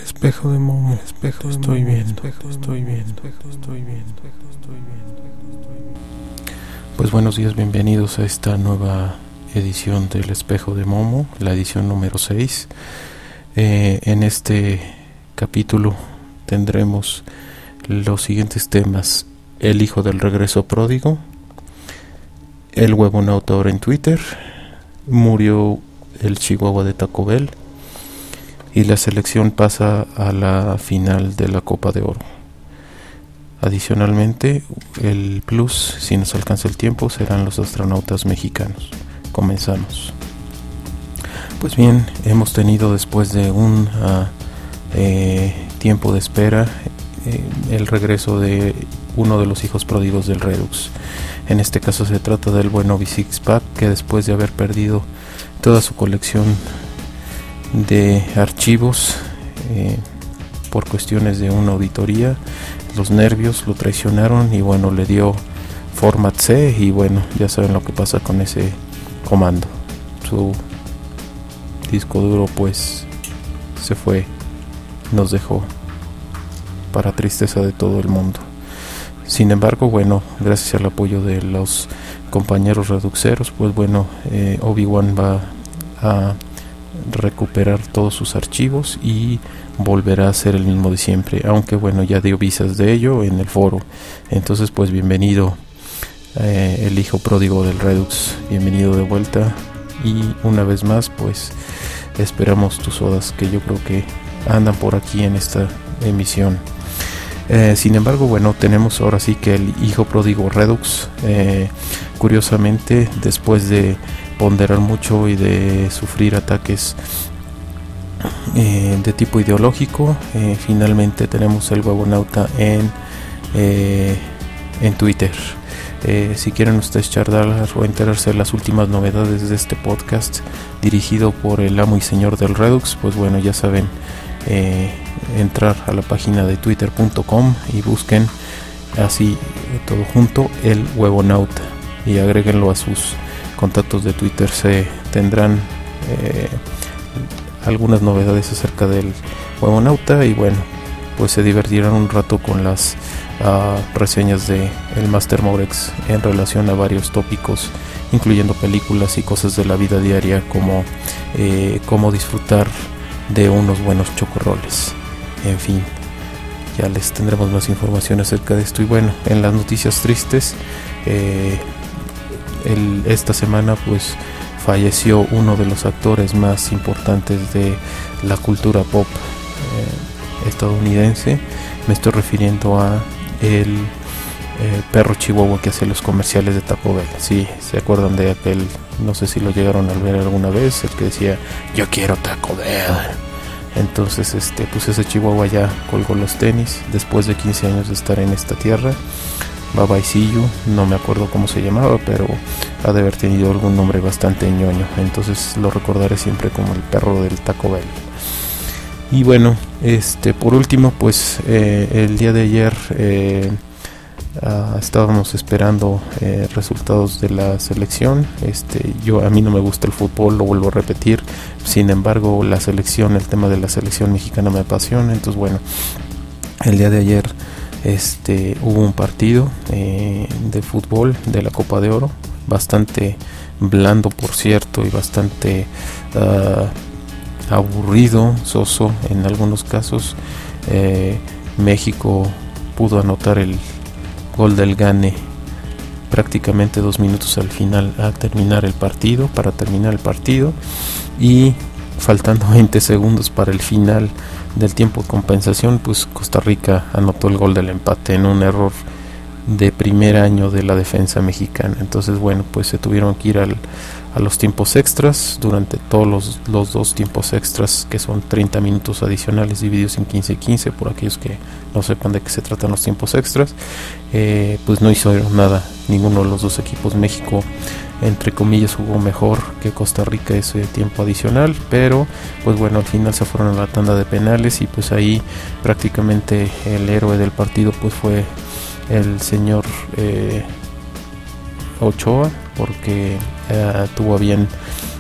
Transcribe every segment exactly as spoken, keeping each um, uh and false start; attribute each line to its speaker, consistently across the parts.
Speaker 1: Espejo de Momo, espejo, estoy bien, estoy bien, estoy bien, estoy bien. Pues buenos días, bienvenidos a esta nueva edición del Espejo de Momo, la edición número seis. Eh, en este capítulo tendremos los siguientes temas: el hijo del regreso pródigo, el huevonauta ahora en Twitter, murió el Chihuahua de Taco Bell y la selección pasa a la final de la Copa de Oro. Adicionalmente, el plus, si nos alcanza el tiempo, serán los astronautas mexicanos. Comenzamos. Pues bien, hemos tenido después de un uh, eh, tiempo de espera eh, el regreso de uno de los hijos pródigos del Redux. En este caso se trata del buen Obi Sixpack, que después de haber perdido toda su colección de archivos eh, por cuestiones de una auditoría, los nervios lo traicionaron y bueno, le dio Format C y bueno, ya saben lo que pasa con ese comando. Su disco duro pues se fue, nos dejó para tristeza de todo el mundo. Sin embargo, bueno, gracias al apoyo de los compañeros reduxeros, pues bueno, eh, Obi-Wan va a recuperar todos sus archivos y volverá a ser el mismo de siempre, aunque bueno, ya dio visas de ello en el foro. Entonces pues bienvenido eh, el hijo pródigo del Redux, bienvenido de vuelta, y una vez más pues esperamos tus odas, que yo creo que andan por aquí en esta emisión. Eh, sin embargo, bueno, tenemos ahora sí que el hijo pródigo Redux, eh, curiosamente, después de ponderar mucho y de sufrir ataques eh, de tipo ideológico, eh, finalmente tenemos el huevonauta en eh, en Twitter. Eh, si quieren ustedes charlar o enterarse de las últimas novedades de este podcast dirigido por el amo y señor del Redux, pues bueno, ya saben, eh, entrar a la página de twitter punto com y busquen así todo junto el huevonauta y agréguenlo a sus contactos de Twitter. Se tendrán eh, algunas novedades acerca del huevonauta y bueno, pues se divertirán un rato con las uh, reseñas de el Master Morex en relación a varios tópicos, incluyendo películas y cosas de la vida diaria, como eh, cómo disfrutar de unos buenos chocorroles. En fin, ya les tendremos más información acerca de esto. Y bueno, en las noticias tristes, eh, el, esta semana pues falleció uno de los actores más importantes de la cultura pop eh, estadounidense. Me estoy refiriendo a el eh, perro chihuahua que hace los comerciales de Taco Bell. Sí, se acuerdan de aquel, no sé si lo llegaron a ver alguna vez, el que decía yo quiero Taco Bell. Entonces este pues ese chihuahua ya colgó los tenis después de quince años de estar en esta tierra. Bye bye see you, no me acuerdo cómo se llamaba, pero ha de haber tenido algún nombre bastante ñoño, entonces lo recordaré siempre como el perro del Taco Bell. Y bueno, este por último pues eh, el día de ayer eh, uh, estábamos esperando eh, resultados de la selección. Este yo a mí no me gusta el fútbol, lo vuelvo a repetir, sin embargo la selección, el tema de la selección mexicana me apasiona. Entonces bueno, el día de ayer este hubo un partido eh, de fútbol de la Copa de Oro, bastante blando por cierto, y bastante uh, aburrido, soso en algunos casos. eh, México pudo anotar el gol del Gane prácticamente dos minutos al final, a terminar el partido, para terminar el partido, y faltando veinte segundos para el final del tiempo de compensación, pues Costa Rica anotó el gol del empate en un error de primer año de la defensa mexicana. Entonces bueno, pues se tuvieron que ir al, a los tiempos extras. Durante todos los, los dos tiempos extras, que son treinta minutos adicionales divididos en quince y quince, por aquellos que no sepan de qué se tratan los tiempos extras, eh, pues no hizo nada ninguno de los dos equipos. México, entre comillas, jugó mejor que Costa Rica ese tiempo adicional, pero pues bueno, al final se fueron a la tanda de penales y pues ahí prácticamente el héroe del partido pues fue el señor eh, Ochoa, porque eh, tuvo a bien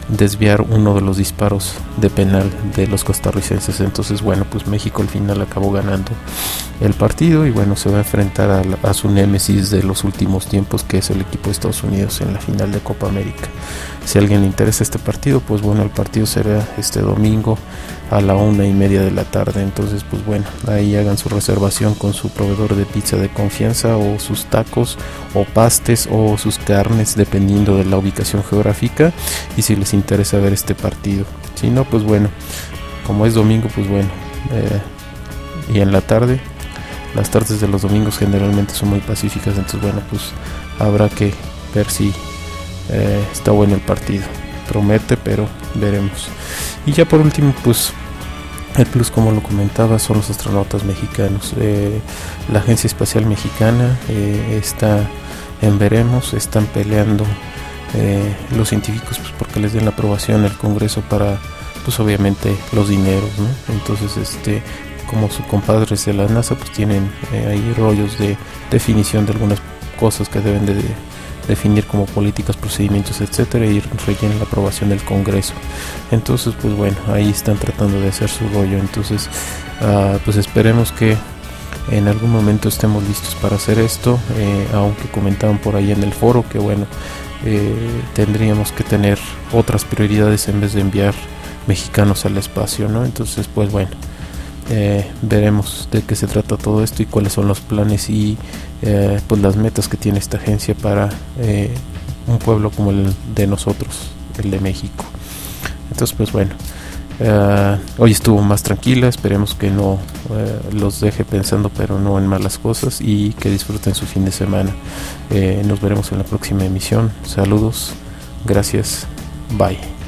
Speaker 1: desviar uno de los disparos de penal de los costarricenses. Entonces bueno, pues México al final acabó ganando el partido y bueno, se va a enfrentar a, la, a su némesis de los últimos tiempos, que es el equipo de Estados Unidos en la final de Copa América. Si a alguien le interesa este partido, pues bueno, el partido será este domingo a la una y media de la tarde. Entonces pues bueno, ahí hagan su reservación con su proveedor de pizza de confianza, o sus tacos o pastes o sus carnes, dependiendo de la ubicación geográfica, y si les interesa ver este partido. Si no, pues bueno, como es domingo, pues bueno, eh, y en la tarde, las tardes de los domingos generalmente son muy pacíficas, entonces bueno, pues habrá que ver si eh, está bueno el partido. Promete, pero veremos. Y ya por último, pues el plus, como lo comentaba, son los astronautas mexicanos. Eh, la Agencia Espacial Mexicana eh, está en veremos, están peleando eh, los científicos pues porque les den la aprobación al Congreso para, pues obviamente, los dineros, ¿no? Entonces, este, como sus compadres de la NASA, pues tienen eh, ahí rollos de definición de algunas cosas que deben de, de definir como políticas, procedimientos, etcétera, y requieren la aprobación del Congreso. Entonces, pues bueno, ahí están tratando de hacer su rollo. Entonces, uh, pues esperemos que en algún momento estemos listos para hacer esto, eh, aunque comentaban por ahí en el foro que bueno, eh, tendríamos que tener otras prioridades en vez de enviar mexicanos al espacio, ¿no? Entonces, pues bueno, eh, veremos de qué se trata todo esto y cuáles son los planes y eh, pues las metas que tiene esta agencia para eh, un pueblo como el de nosotros, el de México. Entonces, pues bueno, Uh, hoy estuvo más tranquila, esperemos que no uh, los deje pensando, pero no en malas cosas, y que disfruten su fin de semana. Eh, nos veremos en la próxima emisión. Saludos, gracias, bye.